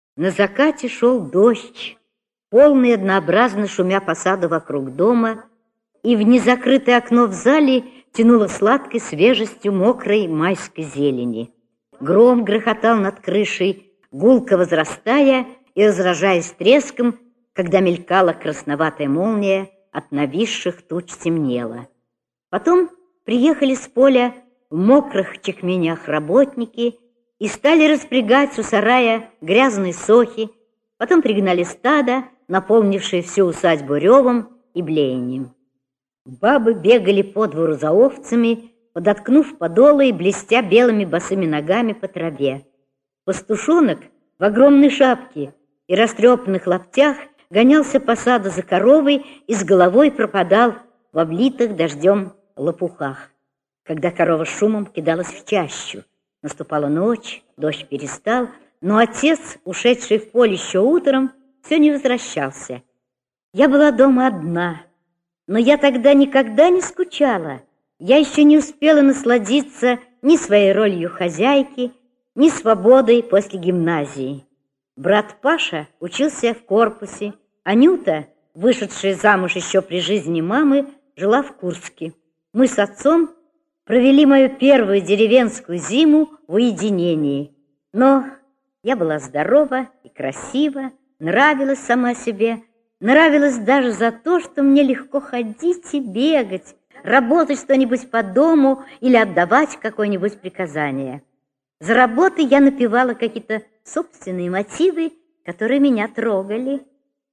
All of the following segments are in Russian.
На закате шел дождь, полный однообразно шумя по саду вокруг дома, и в незакрытое окно в зале тянуло сладкой свежестью мокрой майской зелени. Гром грохотал над крышей, гулко возрастая и разражаясь треском, когда мелькала красноватая молния, от нависших туч темнело. Потом приехали с поля в мокрых чекменях работники и стали распрягать у сарая грязные сохи, потом пригнали стадо, наполнившее всю усадьбу ревом и блеянием. Бабы бегали по двору за овцами, подоткнув подолы и блестя белыми босыми ногами по траве. Пастушонок в огромной шапке и растрепанных лаптях гонялся по саду за коровой и с головой пропадал в облитых дождем лопухах. Когда корова шумом кидалась в чащу, наступала ночь, дождь перестал, но отец, ушедший в поле еще утром, все не возвращался. Я была дома одна, но я тогда никогда не скучала. Я еще не успела насладиться ни своей ролью хозяйки, ни свободой после гимназии. Брат Паша учился в корпусе, Анюта, вышедшая замуж еще при жизни мамы, жила в Курске. Мы с отцом провели мою первую деревенскую зиму в уединении. Но я была здорова и красива, нравилась сама себе, нравилась даже за то, что мне легко ходить и бегать, работать что-нибудь по дому или отдавать какое-нибудь приказание. За работой я напевала какие-то собственные мотивы, которые меня трогали.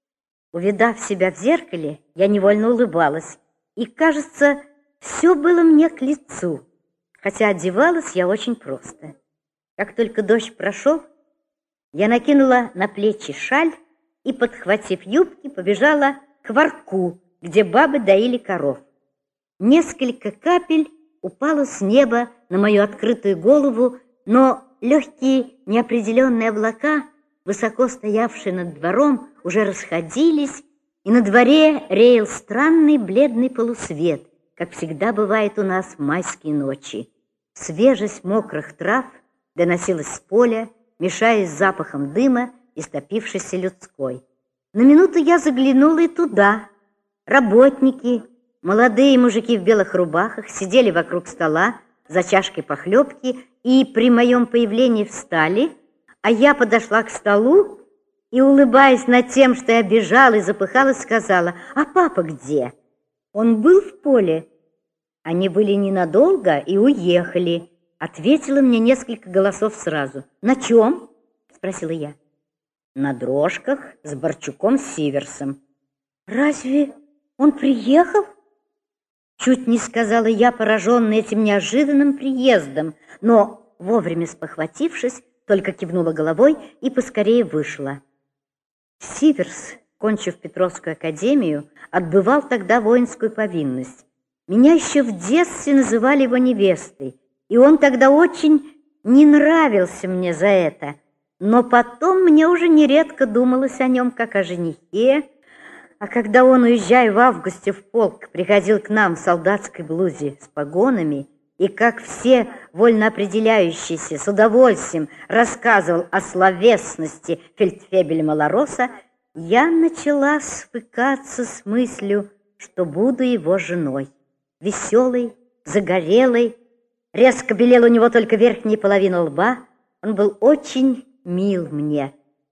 Увидав себя в зеркале, я невольно улыбалась, и, кажется, все было мне к лицу, хотя одевалась я очень просто. Как только дождь прошел, я накинула на плечи шаль и, подхватив юбки, побежала к варку, где бабы доили коров. Несколько капель упало с неба на мою открытую голову, но легкие неопределенные облака, высоко стоявшие над двором, уже расходились, и на дворе реял странный бледный полусвет, как всегда бывает у нас в майские ночи. Свежесть мокрых трав доносилась с поля, мешаясь с запахом дыма, истопившейся людской. На минуту я заглянула и туда. Работники, молодые мужики в белых рубахах, сидели вокруг стола за чашкой похлебки и при моем появлении встали, а я подошла к столу и, улыбаясь над тем, что я бежала и запыхалась, сказала: «А папа где?» «Он был в поле». «Они были ненадолго и уехали», — ответило мне несколько голосов сразу. «На чем?» — спросила я. «На дрожках с Борчуком Сиверсом». «Разве он приехал?» Чуть не сказала я, пораженная этим неожиданным приездом, но, вовремя спохватившись, только кивнула головой и поскорее вышла. Сиверс, кончив Петровскую академию, отбывал тогда воинскую повинность. Меня еще в детстве называли его невестой, и он тогда очень не нравился мне за это. Но потом мне уже нередко думалось о нем как о женихе, а когда он, уезжая в августе в полк, приходил к нам в солдатской блузе с погонами и, как все вольно определяющиеся, с удовольствием рассказывал о словесности фельдфебеля Малороса, я начала свыкаться с мыслью, что буду его женой. Веселый, загорелый, резко белела у него только верхняя половина лба, он был очень мил мне.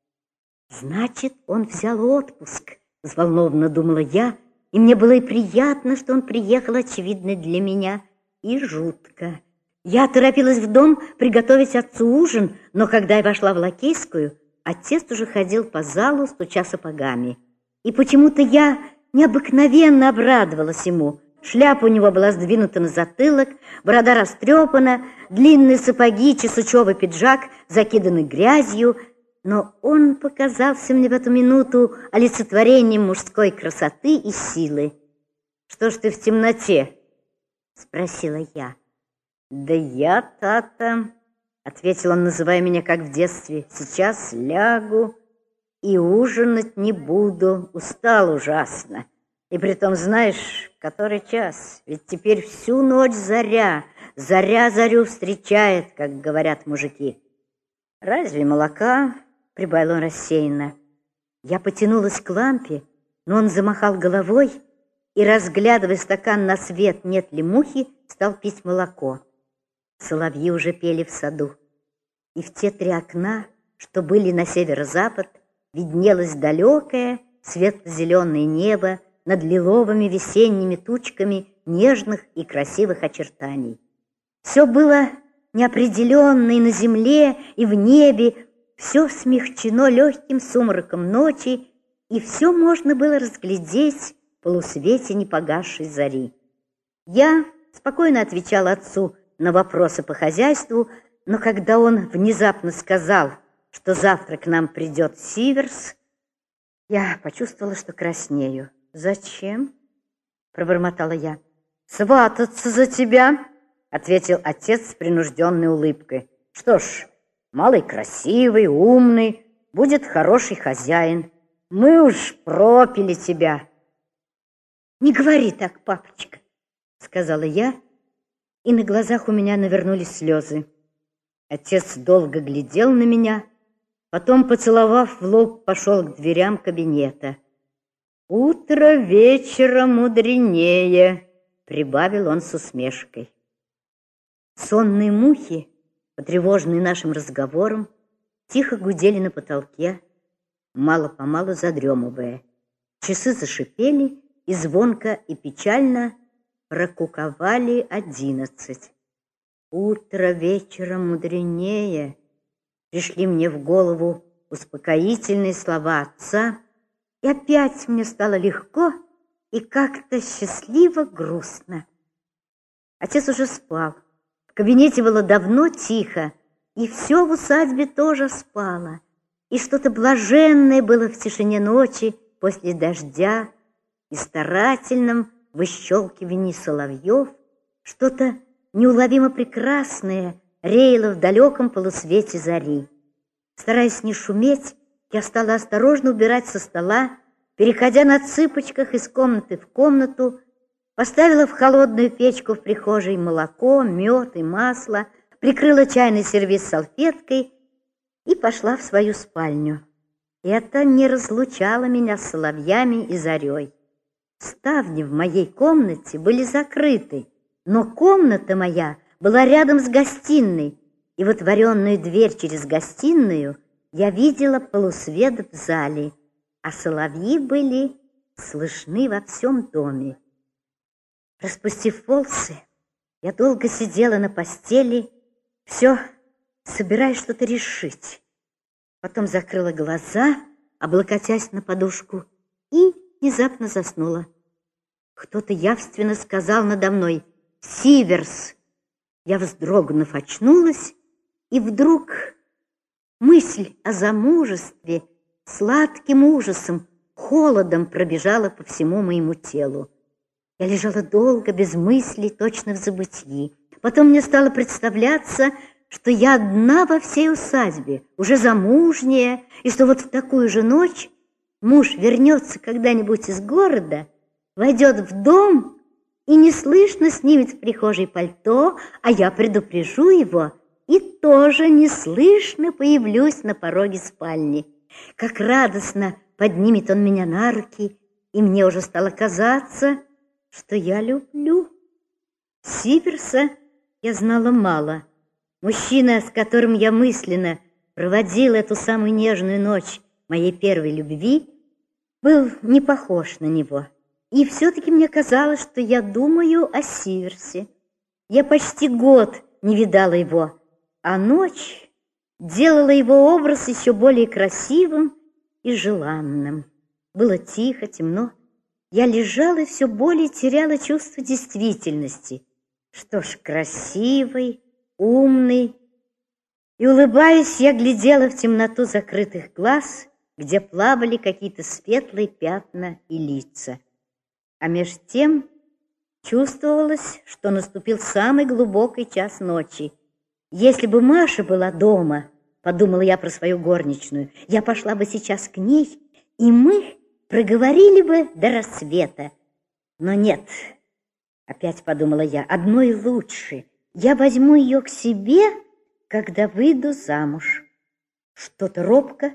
Значит, он взял отпуск, взволнованно думала я, и мне было и приятно, что он приехал, очевидно, для меня, и жутко. Я торопилась в дом приготовить отцу ужин, но когда я вошла в лакейскую, отец уже ходил по залу, стуча сапогами. И почему-то я необыкновенно обрадовалась ему. Шляпа у него была сдвинута на затылок, борода растрепана, длинные сапоги, чесучевый пиджак закиданы грязью, но он показался мне в эту минуту олицетворением мужской красоты и силы. «Что ж ты в темноте?» — спросила я. «Да я, тата», — ответил он, называя меня как в детстве, «сейчас лягу и ужинать не буду, устал ужасно. И притом, знаешь, который час, ведь теперь всю ночь заря зарю встречает, как говорят мужики. Разве молока, прибавил он рассеянно. Я потянулась к лампе, но он замахал головой и, разглядывая стакан на свет, нет ли мухи, стал пить молоко. Соловьи уже пели в саду, и в те 3 окна, что были на северо-запад, виднелось далекое светло-зеленое небо над лиловыми весенними тучками нежных и красивых очертаний. Все было неопределенно и на земле, и в небе, все смягчено легким сумраком ночи, и все можно было разглядеть в полусвете непогасшей зари. Я спокойно отвечала отцу на вопросы по хозяйству, но когда он внезапно сказал, что завтра к нам придет Сиверс, я почувствовала, что краснею. «Зачем?» — пробормотала я. «Свататься за тебя», — ответил отец с принужденной улыбкой. «Что ж, малый красивый, умный, будет хороший хозяин. Мы уж пропили тебя». «Не говори так, папочка», — сказала я, и на глазах у меня навернулись слезы. Отец долго глядел на меня, потом, поцеловав в лоб, пошел к дверям кабинета. «Утро вечера мудренее», — прибавил он с усмешкой. Сонные мухи, потревоженные нашим разговором, тихо гудели на потолке, мало-помалу задремывая. Часы зашипели и звонко и печально прокуковали 11. «Утро вечера мудренее», пришли мне в голову успокоительные слова отца, и опять мне стало легко и как-то счастливо грустно. Отец уже спал. В кабинете было давно тихо, и все в усадьбе тоже спало. И что-то блаженное было в тишине ночи после дождя и старательном выщелкивании соловьев, что-то неуловимо прекрасное реяло в далеком полусвете зари. Стараясь не шуметь, я стала осторожно убирать со стола, переходя на цыпочках из комнаты в комнату, поставила в холодную печку в прихожей молоко, мед и масло, прикрыла чайный сервиз салфеткой и пошла в свою спальню. Это не разлучало меня с соловьями и зарей. Ставни в моей комнате были закрыты, но комната моя была рядом с гостиной, и в отворенную дверь через гостиную я видела полусвет в зале, а соловьи были слышны во всем доме. Распустив волосы, я долго сидела на постели, все собираясь что-то решить. Потом закрыла глаза, облокотясь на подушку, и внезапно заснула. Кто-то явственно сказал надо мной «Сиверс». Я, вздрогнув, очнулась, и вдруг мысль о замужестве сладким ужасом, холодом пробежала по всему моему телу. Я лежала долго, без мыслей, точно в забытии. Потом мне стало представляться, что я одна во всей усадьбе, уже замужняя, и что вот в такую же ночь муж вернется когда-нибудь из города, войдет в дом и неслышно снимет в прихожей пальто, а я предупрежу его и тоже неслышно появлюсь на пороге спальни. Как радостно поднимет он меня на руки, и мне уже стало казаться, что я люблю. Сиверса я знала мало. Мужчина, с которым я мысленно проводила эту самую нежную ночь моей первой любви, был не похож на него. И все-таки мне казалось, что я думаю о Сиверсе. Я почти год не видала его, а ночь делала его образ еще более красивым и желанным. Было тихо, темно. Я лежала и все более теряла чувство действительности. Что ж, красивый, умный. И, улыбаясь, я глядела в темноту закрытых глаз, где плавали какие-то светлые пятна и лица. А меж тем чувствовалось, что наступил самый глубокий час ночи. Если бы Маша была дома, подумала я про свою горничную, я пошла бы сейчас к ней, и мы проговорили бы до рассвета. Но нет, опять подумала я, одной лучше. Я возьму ее к себе, когда выйду замуж. Что-то робко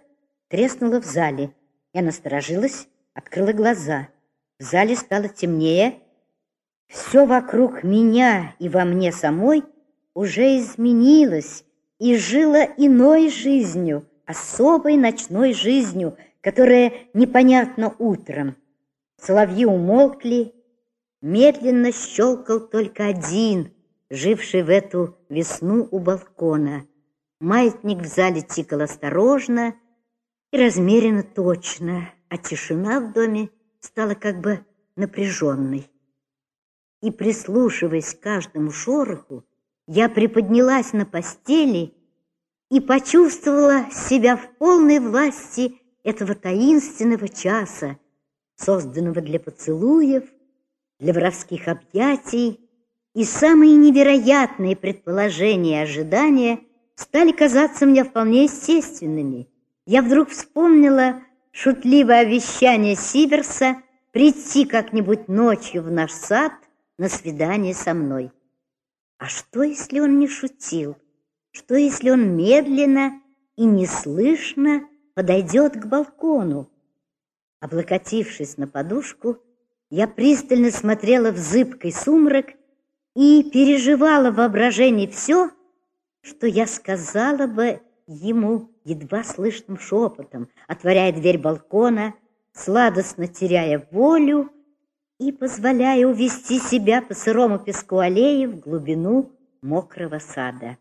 треснуло в зале. Я насторожилась, открыла глаза. В зале стало темнее. Все вокруг меня и во мне самой уже изменилось и жило иной жизнью, особой ночной жизнью, которая непонятна утром. Соловьи умолкли, медленно щелкал только один, живший в эту весну у балкона. Маятник в зале тикал осторожно и размеренно точно, а тишина в доме стала как бы напряженной. И, прислушиваясь к каждому шороху, я приподнялась на постели и почувствовала себя в полной власти этого таинственного часа, созданного для поцелуев, для воровских объятий, и самые невероятные предположения и ожидания стали казаться мне вполне естественными. Я вдруг вспомнила шутливое обещание Сиверса прийти как-нибудь ночью в наш сад на свидание со мной. А что, если он не шутил? Что, если он медленно и неслышно подойдет к балкону? Облокотившись на подушку, я пристально смотрела в зыбкий сумрак и переживала в воображении все, что я сказала бы ему едва слышным шепотом, отворяя дверь балкона, сладостно теряя волю и позволяя увести себя по сырому песку аллеи в глубину мокрого сада.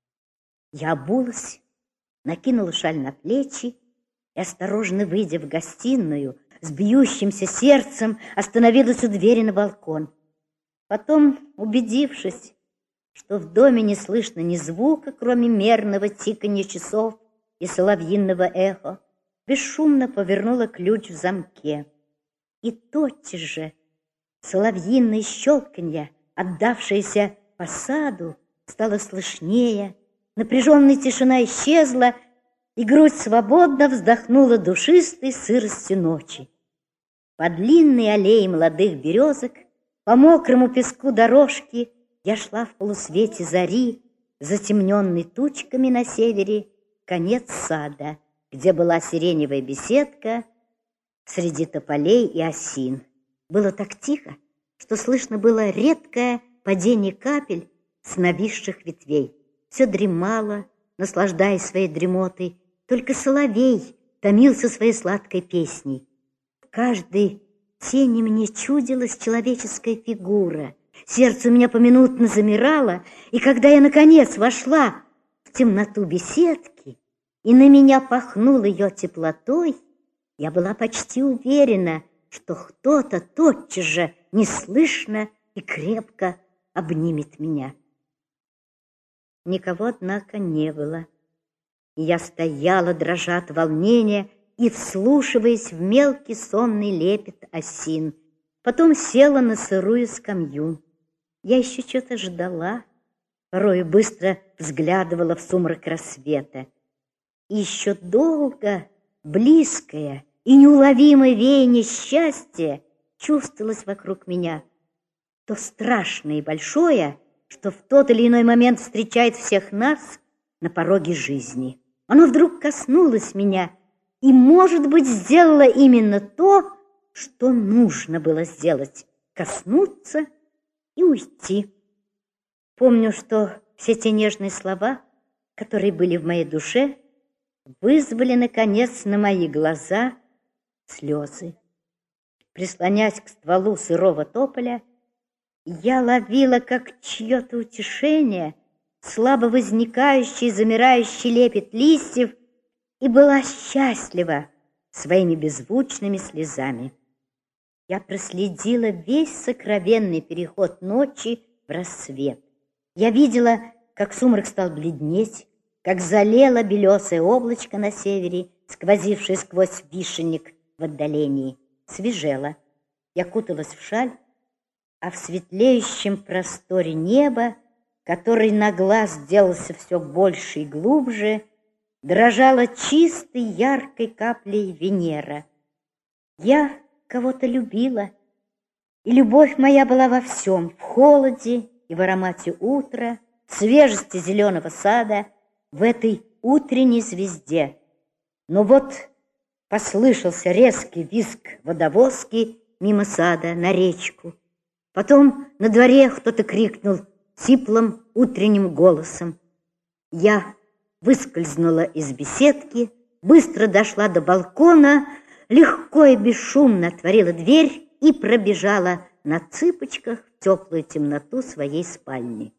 Я обулась, накинула шаль на плечи и, осторожно выйдя в гостиную, с бьющимся сердцем остановилась у двери на балкон. Потом, убедившись, что в доме не слышно ни звука, кроме мерного тиканья часов и соловьиного эха, бесшумно повернула ключ в замке. И тотчас же соловьиное щелканье, отдавшееся по саду, стало слышнее, напряженная тишина исчезла, и грудь свободно вздохнула душистой сыростью ночи. По длинной аллее молодых березок, по мокрому песку дорожки я шла в полусвете зари, затемненной тучками на севере, конец сада, где была сиреневая беседка среди тополей и осин. Было так тихо, что слышно было редкое падение капель с нависших ветвей. Все дремало, наслаждаясь своей дремотой, только соловей томился своей сладкой песней. В каждой тени мне чудилась человеческая фигура. Сердце у меня поминутно замирало, и когда я, наконец, вошла в темноту беседки, и на меня пахнул ее теплотой, я была почти уверена, что кто-то тотчас же неслышно и крепко обнимет меня. Никого, однако, не было. И я стояла, дрожа от волнения, и вслушиваясь в мелкий сонный лепет осин. Потом села на сырую скамью. Я еще что-то ждала, порою быстро взглядывала в сумрак рассвета. И еще долго близкое и неуловимое веяние счастья чувствовалось вокруг меня. То страшное и большое, что в тот или иной момент встречает всех нас на пороге жизни. Оно вдруг коснулось меня и, может быть, сделало именно то, что нужно было сделать — коснуться и уйти. Помню, что все те нежные слова, которые были в моей душе, вызвали, наконец, на мои глаза слезы. Прислонясь к стволу сырого тополя, я ловила как чье-то утешение слабо возникающий и замирающий лепет листьев и была счастлива своими беззвучными слезами. Я проследила весь сокровенный переход ночи в рассвет. Я видела, как сумрак стал бледнеть, как залело белесое облачко на севере, сквозившее сквозь вишенник в отдалении. Свежело. Я куталась в шаль, а в светлеющем просторе неба, который на глаз делался все больше и глубже, дрожала чистой яркой каплей Венера. Я кого-то любила, и любовь моя была во всем, в холоде и в аромате утра, в свежести зеленого сада, в этой утренней звезде. Но вот Послышался резкий визг водовозки мимо сада на речку. Потом на дворе кто-то крикнул сиплым утренним голосом. Я выскользнула из беседки, быстро дошла до балкона, легко и бесшумно отворила дверь и пробежала на цыпочках в теплую темноту своей спальни.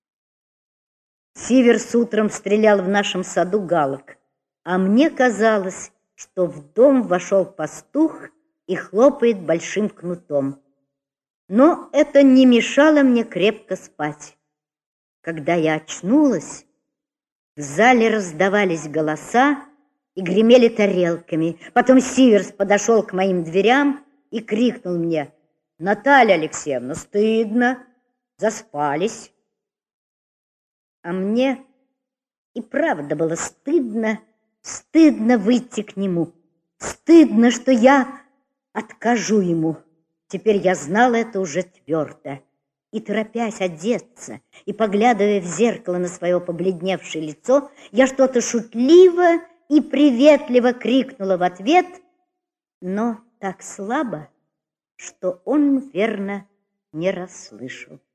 Сиверс утром стрелял в нашем саду галок, а мне казалось, что в дом вошел пастух и хлопает большим кнутом. Но это не мешало мне крепко спать. Когда я очнулась, в зале раздавались голоса и гремели тарелками. Потом Сиверс подошел к моим дверям и крикнул мне: «Наталья Алексеевна, стыдно, заспались». А мне и правда было стыдно выйти к нему. Стыдно, что я откажу ему. Теперь я знала это уже твердо. И, торопясь одеться, и поглядывая в зеркало на свое побледневшее лицо, я что-то шутливо и приветливо крикнула в ответ, но так слабо, что он, верно, не расслышал.